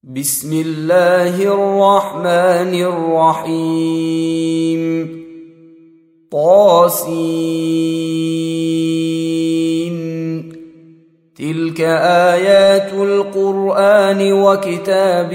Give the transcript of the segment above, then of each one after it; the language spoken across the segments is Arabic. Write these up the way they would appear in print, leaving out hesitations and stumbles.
بسم الله الرحمن الرحيم. طاسين. تلك آيات القرآن وكتاب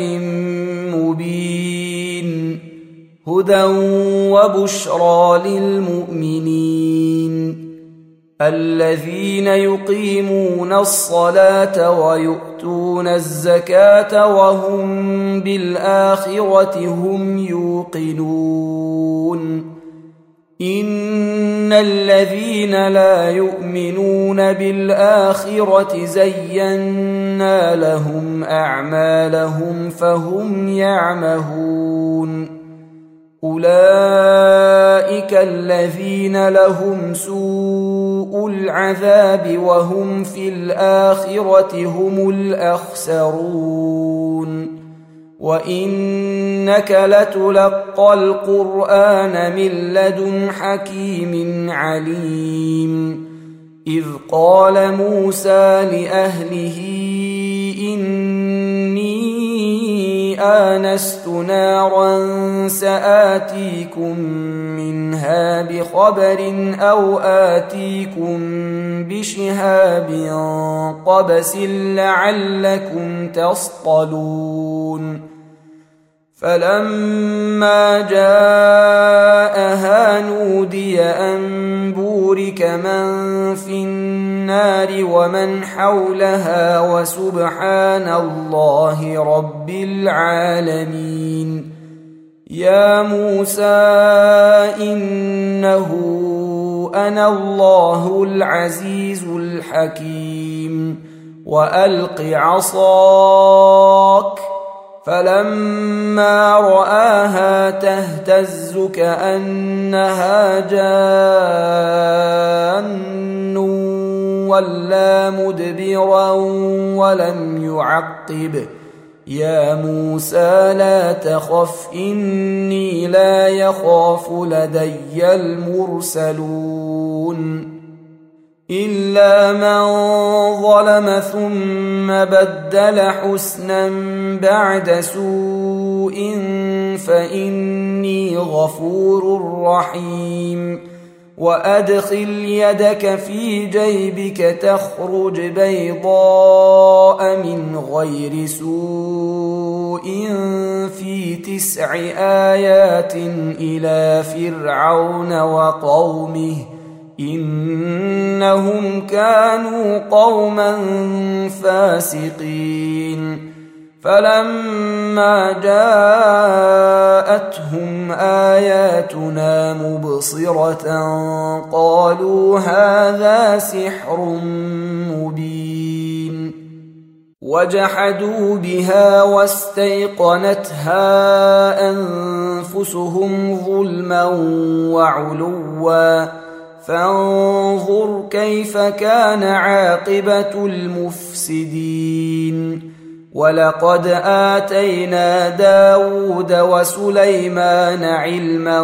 مبين، هدى وبشرى للمؤمنين الذين يقيمون الصلاة ويؤتون الزكاة وهم بالآخرة هم يوقنون. إن الذين لا يؤمنون بالآخرة زينا لهم أعمالهم فهم يعمهون. أولئك الذين لهم سوء العذاب وهم في الآخرة هم الأخسرون. وإنك لتلقى القرآن من لدن حكيم عليم. إذ قال موسى لأهله إني آنست نارا سآتيكم منها بخبر أو آتيكم بشهاب قبس لعلكم تصطلون. فلما جاءها نودي أن بورك من في النار ومن حولها وسبحان الله رب العالمين. يا موسى إنه أنا الله العزيز الحكيم. وألق عصاك. فلما رآها تهتز كأنها جان ولا مدبرا ولم يعقب. يا موسى لا تخف إني لا يخاف لدي المرسلون. إلا من ظلم ثم بدل حسنا بعد سوء فإني غفور رحيم. وأدخل يدك في جيبك تخرج بيضاء من غير سوء في 9 آيات إلى فرعون وقومه إنهم كانوا قوما فاسقين. فلما جاءتهم آياتنا مبصرة قالوا هذا سحر مبين. وجحدوا بها واستيقنتها أنفسهم ظلما وعلوا فانظر كيف كان عاقبة المفسدين. ولقد آتينا داود وسليمان علما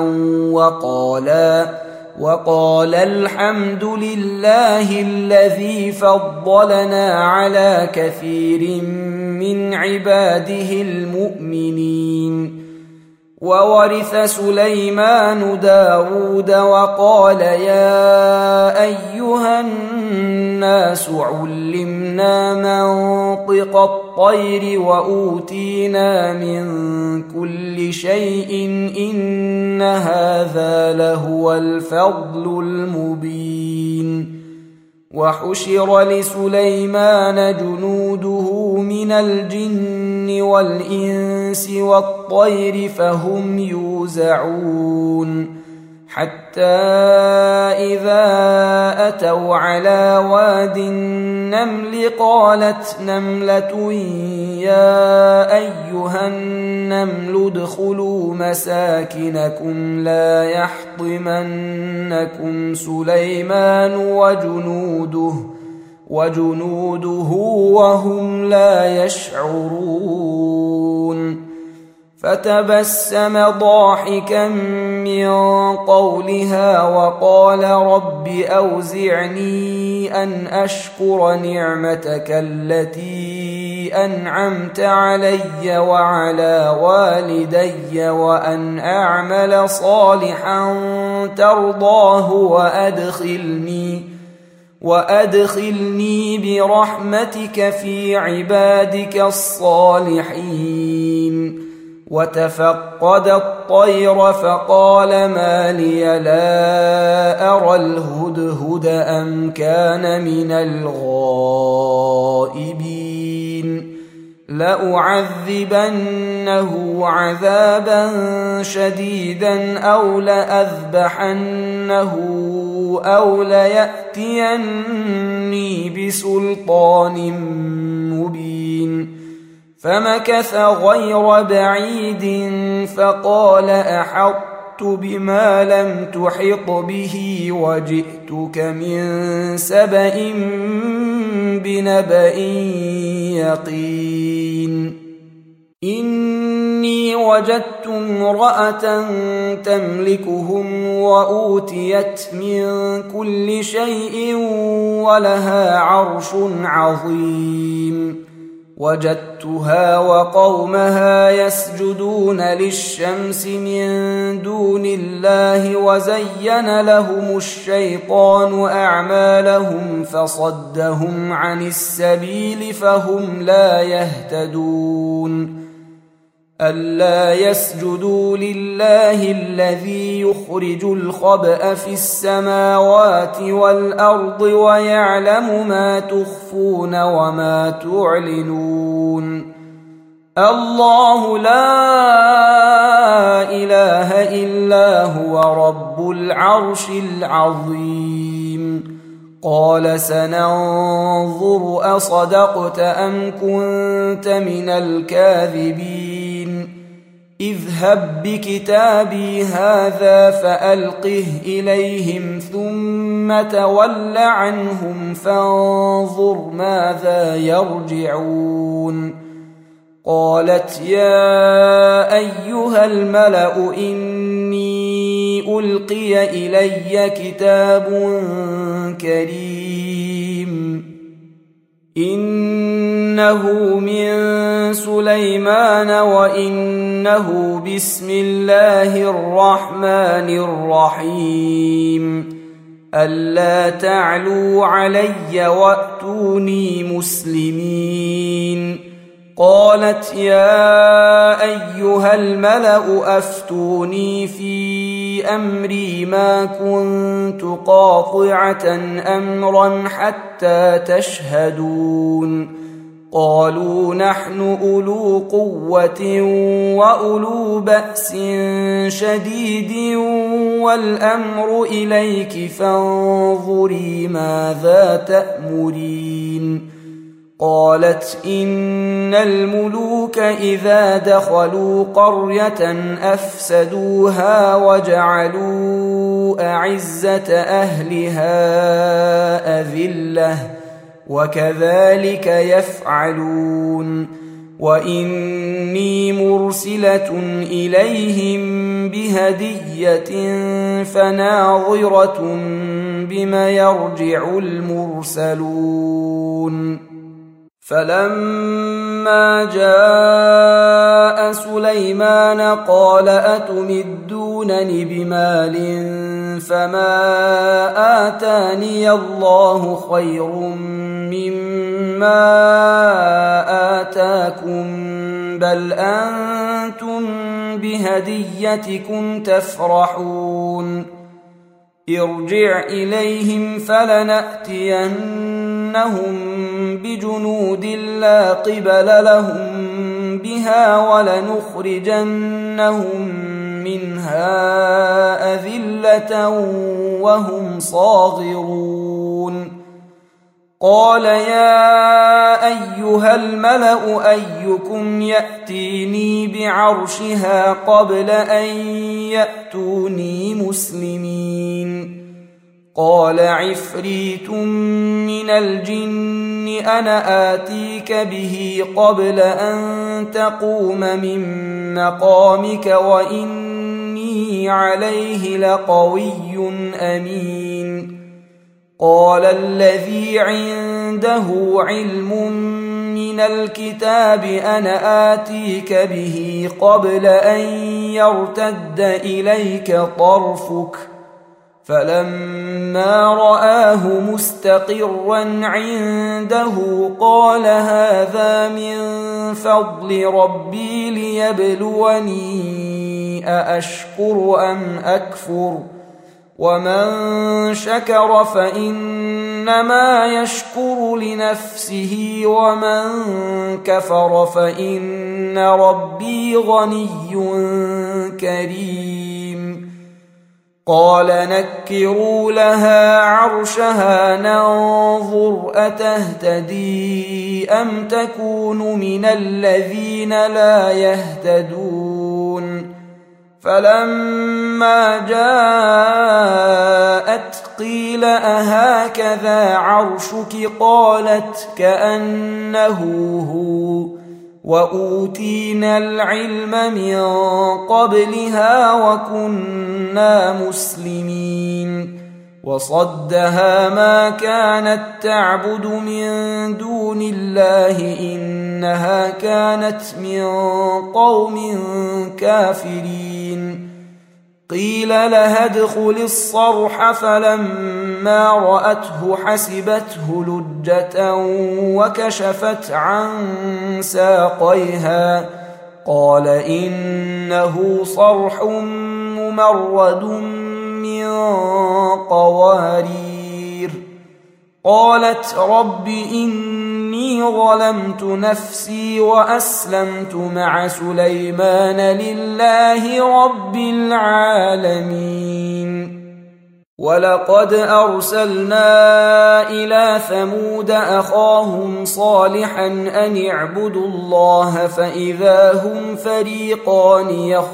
وقال الحمد لله الذي فضلنا على كثير من عباده المؤمنين. وورث سليمان داود وقال يا أيها الناس علمنا منطق الطير وأوتينا من كل شيء إن هذا لهو الفضل المبين. وحشر لسليمان جنوده من الجن والإنس والطير فهم يوزعون. حتى إذا أتوا على واد النمل قالت نملة يا أيها النمل ادخلوا مساكنكم لا يحطمنكم سليمان وجنوده وهم لا يشعرون. فتبسم ضاحكا من قولها وقال رب أوزعني أن أشكر نعمتك التي أنعمت علي وعلى والدي وأن أعمل صالحا ترضاه وأدخلني برحمتك في عبادك الصالحين. وتفقد الطير فقال ما لي لا أرى الهدهد أم كان من الغائبين لأعذبنه عذابا شديدا أو لأذبحنه أو ليأتيني بسلطان مبين. فمكث غير بعيد فقال أحطت بما لم تحط به وجئتك من سبأ بنبأ يقين. إني وجدت امرأة تملكهم وأوتيت من كل شيء ولها عرش عظيم. وجدتها وقومها يسجدون للشمس من دون الله وزين لهم الشيطان أعمالهم فصدهم عن السبيل فهم لا يهتدون. ألا يسجدوا لله الذي يخرج الخبأ في السماوات والأرض ويعلم ما تخفون وما تعلنون. الله لا إله إلا هو رب العرش العظيم. قال سننظر أصدقت أم كنت من الكاذبين. اذهب بكتابي هذا فألقه إليهم ثم تول عنهم فانظر ماذا يرجعون. قالت يا أيها الملأ إني ألقي إلي كتاب كريم إنه من سليمان وإنه بسم الله الرحمن الرحيم. ألا تعلوا علي وأتوني مسلمين. قالت يا أيها الملأ أفتوني في أمري ما كنت قاطعة أمرا حتى تشهدون. قالوا نحن أولو قوة وأولو بأس شديد والأمر إليك فانظري ماذا تأمرين. قالت إن الملوك إذا دخلوا قرية أفسدوها وجعلوا أعزة أهلها أذلة وكذلك يفعلون. وإني مرسلة إليهم بهدية فناظرة بما يرجع المرسلون. فلما جاء سليمان قال أتمدونني بمال فما آتاني الله خير مما آتاكم بل أنتم بهديتكم تفرحون. ارجع إليهم فلنأتينهم بجنود لا قبل لهم بها ولنخرجنهم منها أذلة وهم صاغرون. قال يا أيها الملأ أيكم يأتيني بعرشها قبل أن يأتوني مسلمين. قال عفريت من الجن أنا آتيك به قبل أن تقوم من مقامك وإني عليه لقوي أمين. قال الذي عنده علم من من الكتاب أنا آتيك به قبل أن يرتد إليك طرفك فلما رآه مستقرا عنده قال هذا من فضل ربي ليبلوني أأشكر أم أكفر ومن شكر فإنما يشكر لنفسه ومن كفر فإن ربي غني كريم قال نكروا لها عرشها ننظر أتهتدي أم تكون من الذين لا يهتدون فلما جاءت قيل أهكذا عرشك قالت كأنه هو وأوتينا العلم من قبلها وكنا مسلمين وصدها ما كانت تعبد من دون الله إنها كانت من قوم كافرين قيل لها ادخل الصرح فلما رأته حسبته لجة وكشفت عن ساقيها قال إنه صرح ممرد من قوارير قالت رب إني ظلمت نفسي وأسلمت مع سليمان لله رب العالمين ولقد أرسلنا إلى ثمود أخاهم صالحا أن اعبدوا الله فإذا هم فريقان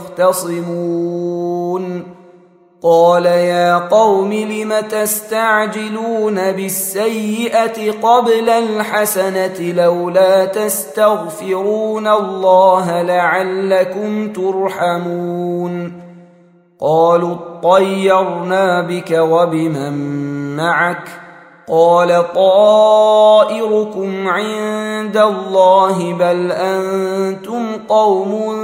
يختصمون قال يا قوم لم تستعجلون بالسيئة قبل الحسنة لولا تستغفرون الله لعلكم ترحمون قالوا اطيرنا بك وبمن معك قال طائركم عند الله بل أنتم قوم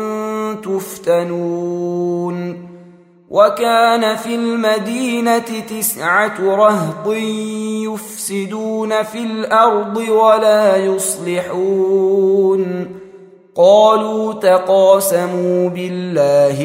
تفتنون وكان في المدينة 9 رهط يفسدون في الأرض ولا يصلحون قالوا تقاسموا بالله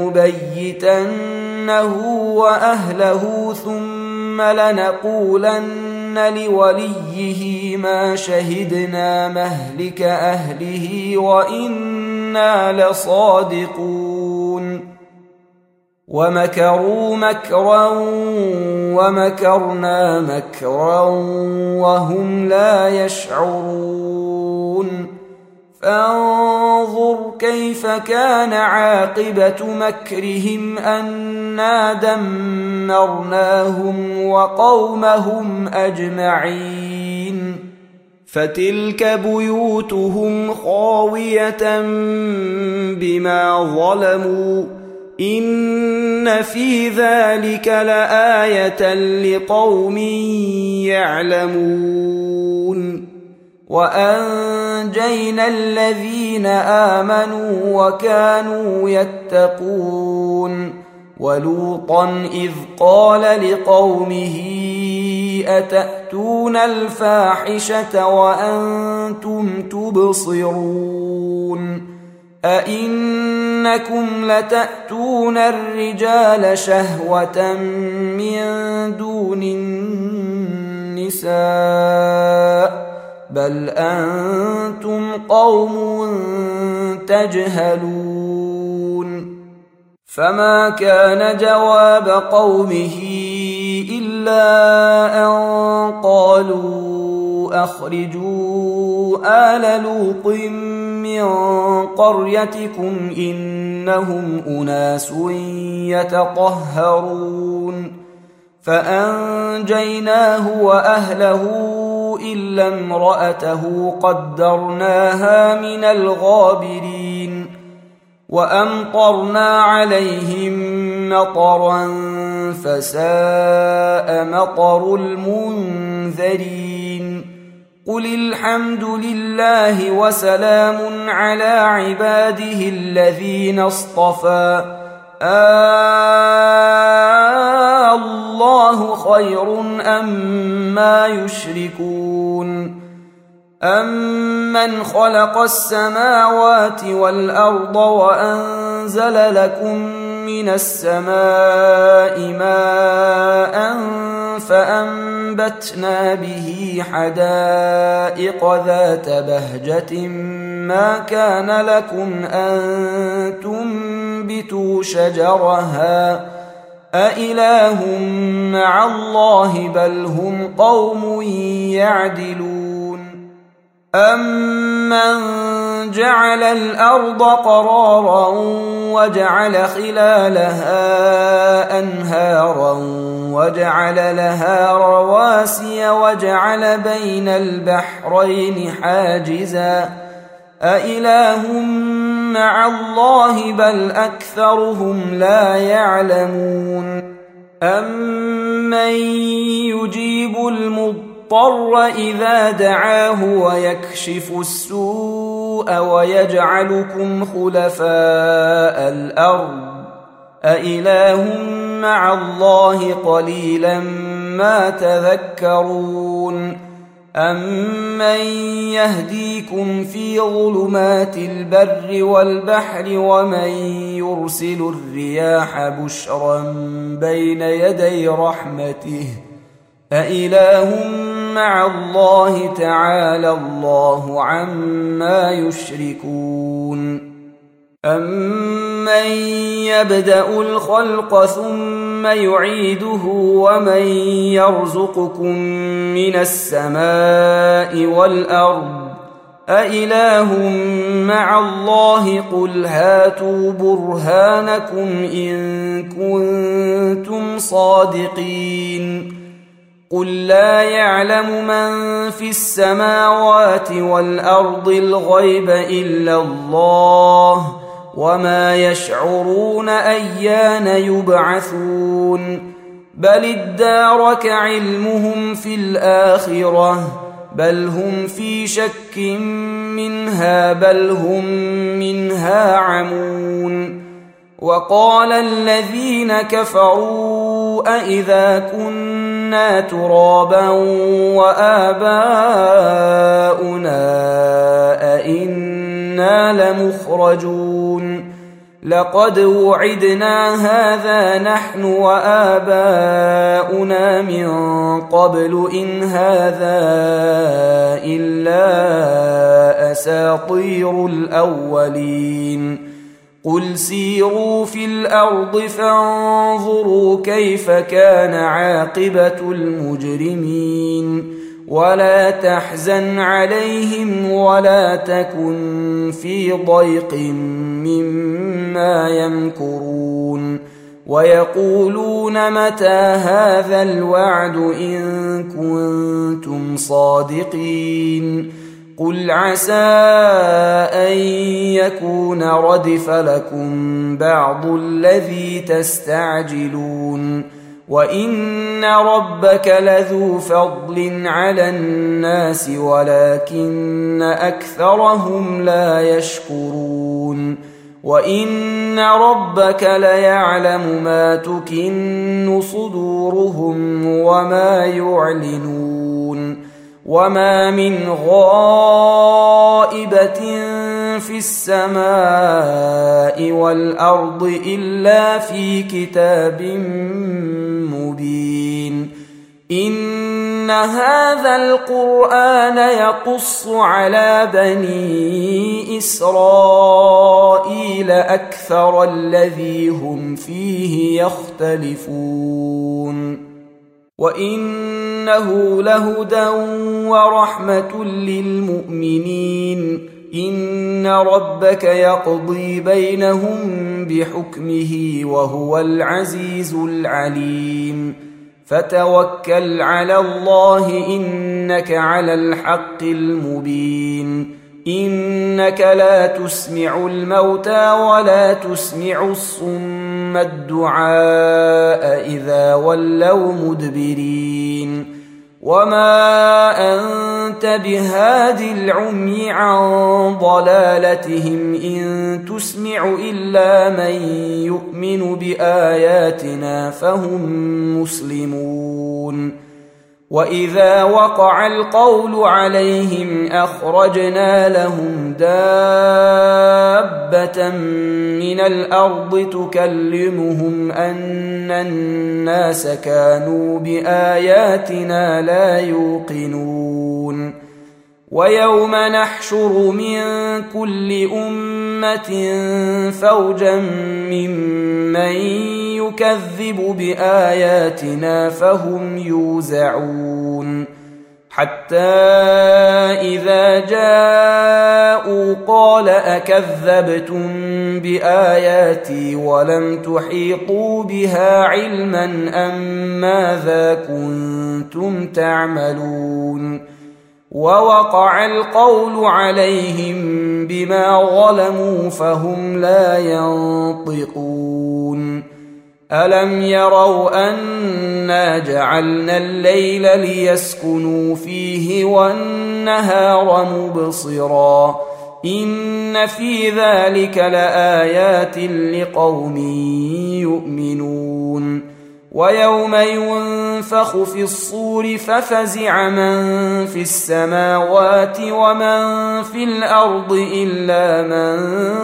لنبيتنه وأهله ثم لنقولن لوليه ما شهدنا مهلك أهله وإنا لصادقون ومكروا مكرا ومكرنا مكرا وهم لا يشعرون فانظر كيف كان عاقبة مكرهم أنا دمرناهم وقومهم أجمعين فتلك بيوتهم خاوية بما ظلموا إن في ذلك لآية لقوم يعلمون وأنجينا الذين آمنوا وكانوا يتقون ولوطا إذ قال لقومه أتأتون الفاحشة وأنتم تبصرون أئنكم لتأتون الرجال شهوة من دون النساء بل أنتم قوم تجهلون فما كان جواب قومه إلا أن قالوا أخرجوا آل لوط من قريتكم إنهم أناس يتطهرون فأنجيناه وأهله إلا امرأته قدرناها من الغابرين وأمطرنا عليهم مطرا فساء مطر المنذرين قل الحمد لله وسلام على عباده الذين اصطفى الله خير أما يشركون أمن خلق السماوات والأرض وأنزل لكم من السماء ماء فأنبتنا به حدائق ذات بهجة ما كان لكم أن تنبتوا شجرها أإله مع الله بل هم قوم يعدلون أمن جعل الأرض قرارا وجعل خلالها أنهارا وجعل لها رواسي وجعل بين البحرين حاجزا أإله مع الله بل أكثرهم لا يعلمون أمن يجيب المضطر إذا دعاه ويكشف السوء ويجعلكم خلفاء الأرض أإله مع الله قليلا ما تذكرون أمن يهديكم في ظلمات البر والبحر ومن يرسل الرياح بشرا بين يدي رحمته أإله مع الله تعالى الله عما يشركون أمن يبدأ الخلق ثم يعيده ومن يرزقكم من السماء والأرض أإله مع الله قل هاتوا برهانكم إن كنتم صادقين قل لا يعلم من في السماوات والأرض الغيب إلا الله وما يشعرون أيان يبعثون بل ادارك علمهم في الآخرة بل هم في شك منها بل هم منها عمون وقال الذين كفروا أإذا كنا ترابا وآباؤنا أئنا لمخرجون لقد وعدنا هذا نحن وآباؤنا من قبل إن هذا إلا أساطير الأولين قل سيروا في الأرض فانظروا كيف كان عاقبة المجرمين ولا تحزن عليهم ولا تكن في ضيق مما يمكرون ويقولون متى هذا الوعد إن كنتم صادقين قل عسى أن يكون ردف لكم بعض الذي تستعجلون وإن ربك لذو فضل على الناس ولكن أكثرهم لا يشكرون وإن ربك ليعلم ما تكن صدورهم وما يعلنون وما من غائبة في السماء والأرض إلا في كتاب مبين إن هذا القرآن يقص على بني إسرائيل أكثر الذي هم فيه يختلفون وإنه لهدى ورحمة للمؤمنين إن ربك يقضي بينهم بحكمه وهو العزيز العليم فتوكل على الله إنك على الحق المبين إنك لا تسمع الموتى ولا تسمع الصم الدعاء إذا ولوا مدبرين وما أنت بهاد العمي عن ضلالتهم إن تسمع إلا من يؤمن بآياتنا فهم مسلمون. وإذا وقع القول عليهم أخرجنا لهم دابة من الأرض تكلمهم أن الناس كانوا بآياتنا لا يوقنون. ويوم نحشر من كل أمة فوجا ممن يكذب بآياتنا فهم يوزعون حتى إذا جاءوا قال أكذبتم بآياتي ولم تحيطوا بها علما أم ماذا كنتم تعملون. ووقع القول عليهم بما ظلموا فهم لا ينطقون. ألم يروا أنا جعلنا الليل ليسكنوا فيه والنهار مبصرا إن في ذلك لآيات لقوم يؤمنون. ويوم ينفخ في الصور ففزع من في السماوات ومن في الأرض إلا من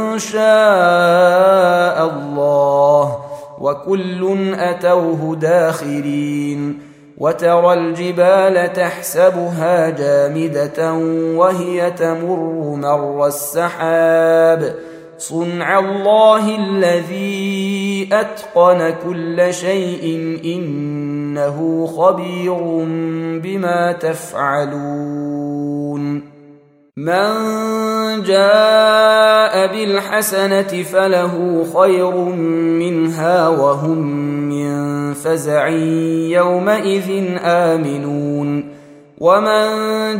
شاء الله وكل أتوه داخرين. وترى الجبال تحسبها جامدة وهي تمر مر السحاب صنع الله الذي أتقن كل شيء إنه خبير بما تفعلون. من جاء بالحسنة فله خير منها وهم من فزع يومئذ آمنون. ومن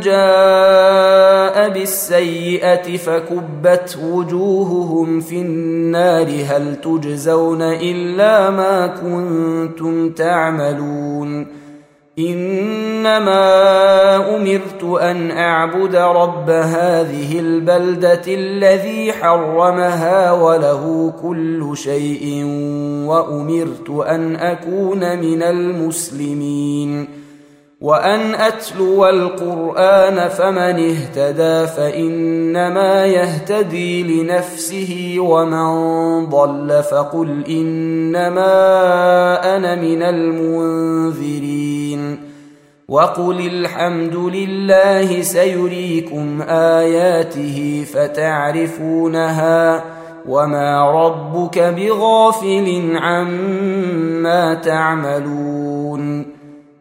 جاء بالسيئة فكبت وجوههم في النار هل تجزون إلا ما كنتم تعملون. إنما أمرت أن أعبد رب هذه البلدة الذي حرمها وله كل شيء وأمرت أن أكون من المسلمين وأن أتلو القرآن فمن اهتدى فإنما يهتدي لنفسه ومن ضل فقل إنما أنا من المنذرين. وقل الحمد لله سيريكم آياته فتعرفونها وما ربك بغافل عما تعملون.